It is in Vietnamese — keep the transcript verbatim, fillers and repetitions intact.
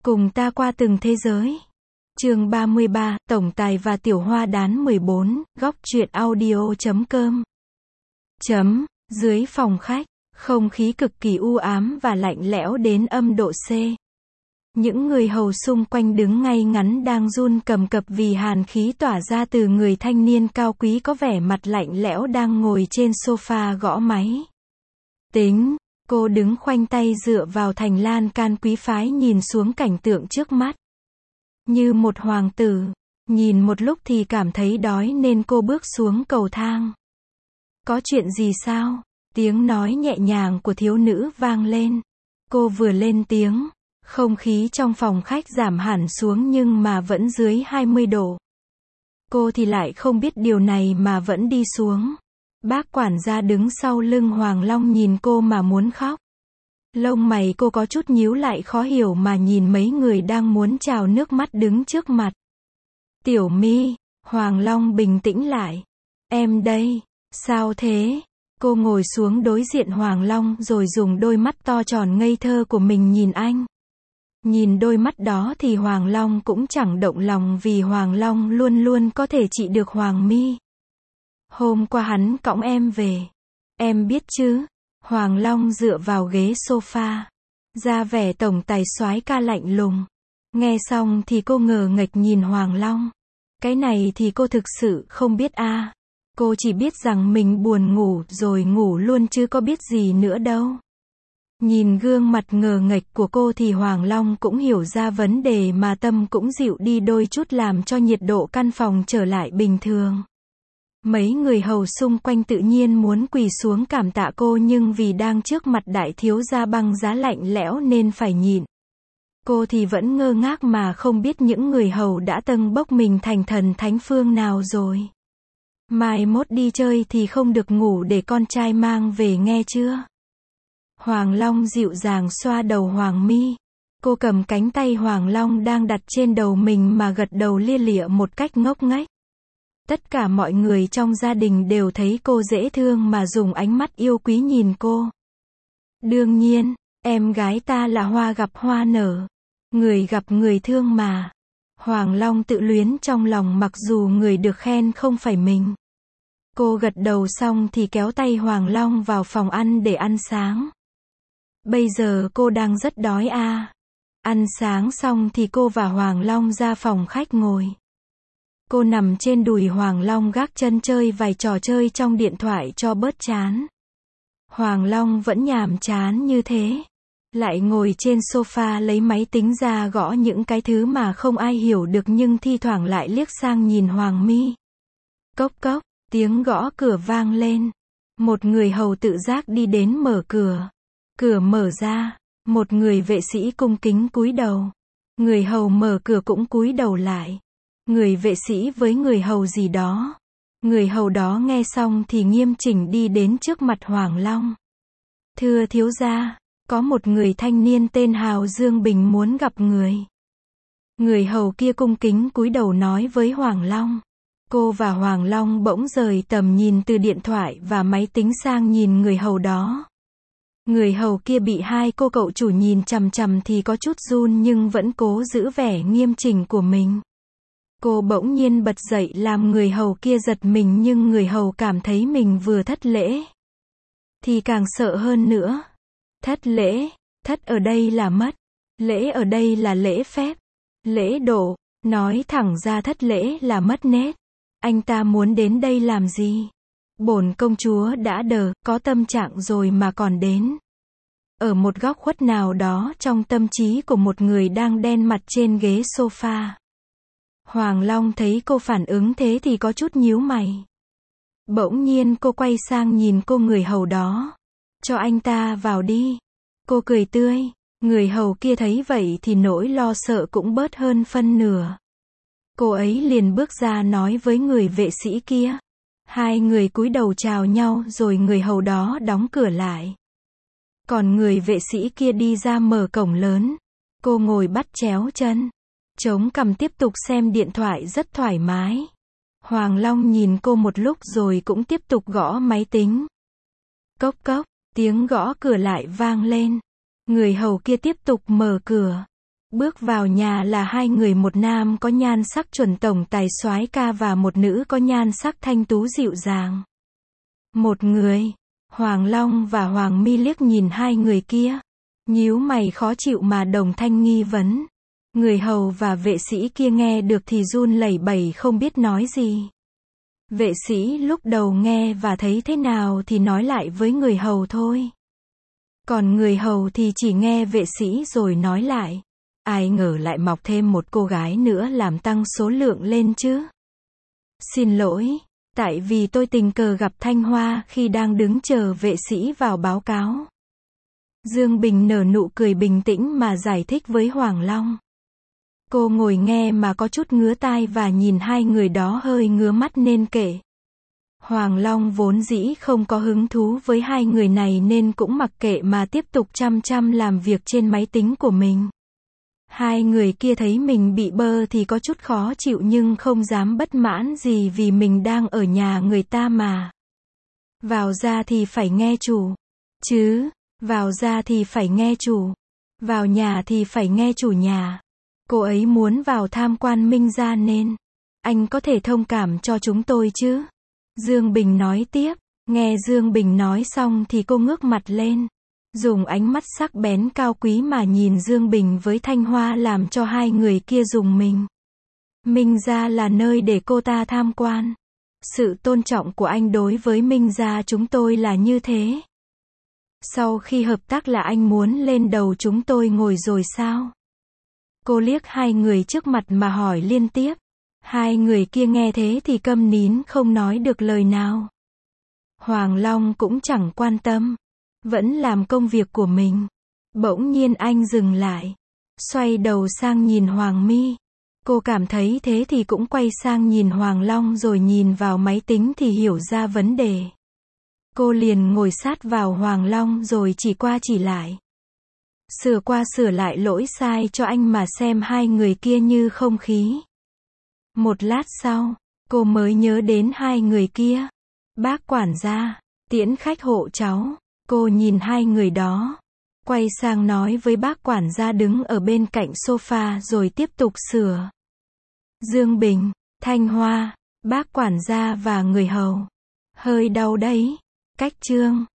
Cùng ta qua từng thế giới. Chương ba mươi ba, Tổng tài và Tiểu Hoa Đán mười bốn, góc truyện audio chấm com. Chấm, dưới phòng khách, không khí cực kỳ u ám và lạnh lẽo đến âm độ C. Những người hầu xung quanh đứng ngay ngắn đang run cầm cập vì hàn khí tỏa ra từ người thanh niên cao quý có vẻ mặt lạnh lẽo đang ngồi trên sofa gõ máy. Tính, cô đứng khoanh tay dựa vào thành lan can quý phái nhìn xuống cảnh tượng trước mắt. Như một hoàng tử, nhìn một lúc thì cảm thấy đói nên cô bước xuống cầu thang. Có chuyện gì sao? Tiếng nói nhẹ nhàng của thiếu nữ vang lên. Cô vừa lên tiếng, không khí trong phòng khách giảm hẳn xuống nhưng mà vẫn dưới hai mươi độ. Cô thì lại không biết điều này mà vẫn đi xuống. Bác quản gia đứng sau lưng Hoàng Long nhìn cô mà muốn khóc. Lông mày cô có chút nhíu lại khó hiểu mà nhìn mấy người đang muốn trào nước mắt đứng trước mặt. Tiểu My, Hoàng Long bình tĩnh lại. Em đây, sao thế? Cô ngồi xuống đối diện Hoàng Long rồi dùng đôi mắt to tròn ngây thơ của mình nhìn anh. Nhìn đôi mắt đó thì Hoàng Long cũng chẳng động lòng vì Hoàng Long luôn luôn có thể trị được Hoàng My. Hôm qua hắn cõng em về. Em biết chứ? Hoàng Long dựa vào ghế sofa, ra vẻ tổng tài soái ca lạnh lùng. Nghe xong thì cô ngờ nghệch nhìn Hoàng Long. Cái này thì cô thực sự không biết a. À. Cô chỉ biết rằng mình buồn ngủ rồi ngủ luôn chứ có biết gì nữa đâu. Nhìn gương mặt ngờ nghệch của cô thì Hoàng Long cũng hiểu ra vấn đề mà tâm cũng dịu đi đôi chút làm cho nhiệt độ căn phòng trở lại bình thường. Mấy người hầu xung quanh tự nhiên muốn quỳ xuống cảm tạ cô nhưng vì đang trước mặt đại thiếu gia băng giá lạnh lẽo nên phải nhịn. Cô thì vẫn ngơ ngác mà không biết những người hầu đã tâng bốc mình thành thần thánh phương nào rồi. Mai mốt đi chơi thì không được ngủ để con trai mang về nghe chưa? Hoàng Long dịu dàng xoa đầu Hoàng My. Cô cầm cánh tay Hoàng Long đang đặt trên đầu mình mà gật đầu lia lịa một cách ngốc nghếch. Tất cả mọi người trong gia đình đều thấy cô dễ thương mà dùng ánh mắt yêu quý nhìn cô. Đương nhiên, em gái ta là hoa gặp hoa nở. Người gặp người thương mà. Hoàng Long tự luyến trong lòng mặc dù người được khen không phải mình. Cô gật đầu xong thì kéo tay Hoàng Long vào phòng ăn để ăn sáng. Bây giờ cô đang rất đói a. À. Ăn sáng xong thì cô và Hoàng Long ra phòng khách ngồi. Cô nằm trên đùi Hoàng Long gác chân chơi vài trò chơi trong điện thoại cho bớt chán. Hoàng Long vẫn nhàm chán như thế. Lại ngồi trên sofa lấy máy tính ra gõ những cái thứ mà không ai hiểu được nhưng thi thoảng lại liếc sang nhìn Hoàng My. Cốc cốc, tiếng gõ cửa vang lên. Một người hầu tự giác đi đến mở cửa. Cửa mở ra, một người vệ sĩ cung kính cúi đầu. Người hầu mở cửa cũng cúi đầu lại. Người vệ sĩ với người hầu gì đó. Người hầu đó nghe xong thì nghiêm chỉnh đi đến trước mặt Hoàng Long. Thưa thiếu gia, có một người thanh niên tên Hào Dương Bình muốn gặp người. Người hầu kia cung kính cúi đầu nói với Hoàng Long. Cô và Hoàng Long bỗng rời tầm nhìn từ điện thoại và máy tính sang nhìn người hầu đó. Người hầu kia bị hai cô cậu chủ nhìn chằm chằm thì có chút run nhưng vẫn cố giữ vẻ nghiêm chỉnh của mình. Cô bỗng nhiên bật dậy làm người hầu kia giật mình nhưng người hầu cảm thấy mình vừa thất lễ. Thì càng sợ hơn nữa. Thất lễ, thất ở đây là mất. Lễ ở đây là lễ phép. Lễ độ, nói thẳng ra thất lễ là mất nết. Anh ta muốn đến đây làm gì? Bổn công chúa đã đờ, có tâm trạng rồi mà còn đến. Ở một góc khuất nào đó trong tâm trí của một người đang đen mặt trên ghế sofa. Hoàng Long thấy cô phản ứng thế thì có chút nhíu mày. Bỗng nhiên cô quay sang nhìn cô người hầu đó. Cho anh ta vào đi. Cô cười tươi. Người hầu kia thấy vậy thì nỗi lo sợ cũng bớt hơn phân nửa. Cô ấy liền bước ra nói với người vệ sĩ kia. Hai người cúi đầu chào nhau rồi người hầu đó đóng cửa lại. Còn người vệ sĩ kia đi ra mở cổng lớn. Cô ngồi bắt chéo chân. Chống cằm tiếp tục xem điện thoại rất thoải mái. Hoàng Long nhìn cô một lúc rồi cũng tiếp tục gõ máy tính. Cốc cốc, tiếng gõ cửa lại vang lên. Người hầu kia tiếp tục mở cửa. Bước vào nhà là hai người, một nam có nhan sắc chuẩn tổng tài soái ca và một nữ có nhan sắc thanh tú dịu dàng. Một người, Hoàng Long và Hoàng Mi liếc nhìn hai người kia, nhíu mày khó chịu mà đồng thanh nghi vấn. Người hầu và vệ sĩ kia nghe được thì run lẩy bẩy không biết nói gì. Vệ sĩ lúc đầu nghe và thấy thế nào thì nói lại với người hầu thôi. Còn người hầu thì chỉ nghe vệ sĩ rồi nói lại. Ai ngờ lại mọc thêm một cô gái nữa làm tăng số lượng lên chứ. Xin lỗi, tại vì tôi tình cờ gặp Thanh Hoa khi đang đứng chờ vệ sĩ vào báo cáo. Dương Bình nở nụ cười bình tĩnh mà giải thích với Hoàng Long. Cô ngồi nghe mà có chút ngứa tai và nhìn hai người đó hơi ngứa mắt nên kệ. Hoàng Long vốn dĩ không có hứng thú với hai người này nên cũng mặc kệ mà tiếp tục chăm chăm làm việc trên máy tính của mình. Hai người kia thấy mình bị bơ thì có chút khó chịu nhưng không dám bất mãn gì vì mình đang ở nhà người ta mà. Vào ra thì phải nghe chủ. Chứ, vào ra thì phải nghe chủ. Vào nhà thì phải nghe chủ nhà. Cô ấy muốn vào tham quan Minh gia nên anh có thể thông cảm cho chúng tôi chứ? Dương Bình nói tiếp. Nghe Dương Bình nói xong thì cô ngước mặt lên, dùng ánh mắt sắc bén cao quý mà nhìn Dương Bình với Thanh Hoa làm cho hai người kia rùng mình. Minh gia là nơi để cô ta tham quan. Sự tôn trọng của anh đối với Minh gia chúng tôi là như thế. Sau khi hợp tác là anh muốn lên đầu chúng tôi ngồi rồi sao? Cô liếc hai người trước mặt mà hỏi liên tiếp. Hai người kia nghe thế thì câm nín không nói được lời nào. Hoàng Long cũng chẳng quan tâm, vẫn làm công việc của mình. Bỗng nhiên anh dừng lại, xoay đầu sang nhìn Hoàng Mi. Cô cảm thấy thế thì cũng quay sang nhìn Hoàng Long rồi nhìn vào máy tính thì hiểu ra vấn đề. Cô liền ngồi sát vào Hoàng Long rồi chỉ qua chỉ lại. Sửa qua sửa lại lỗi sai cho anh mà xem hai người kia như không khí. Một lát sau, cô mới nhớ đến hai người kia. Bác quản gia, tiễn khách hộ cháu. Cô nhìn hai người đó, quay sang nói với bác quản gia đứng ở bên cạnh sofa rồi tiếp tục sửa. Dương Bình, Thanh Hoa, bác quản gia và người hầu. Hơi đau đấy. Cách chương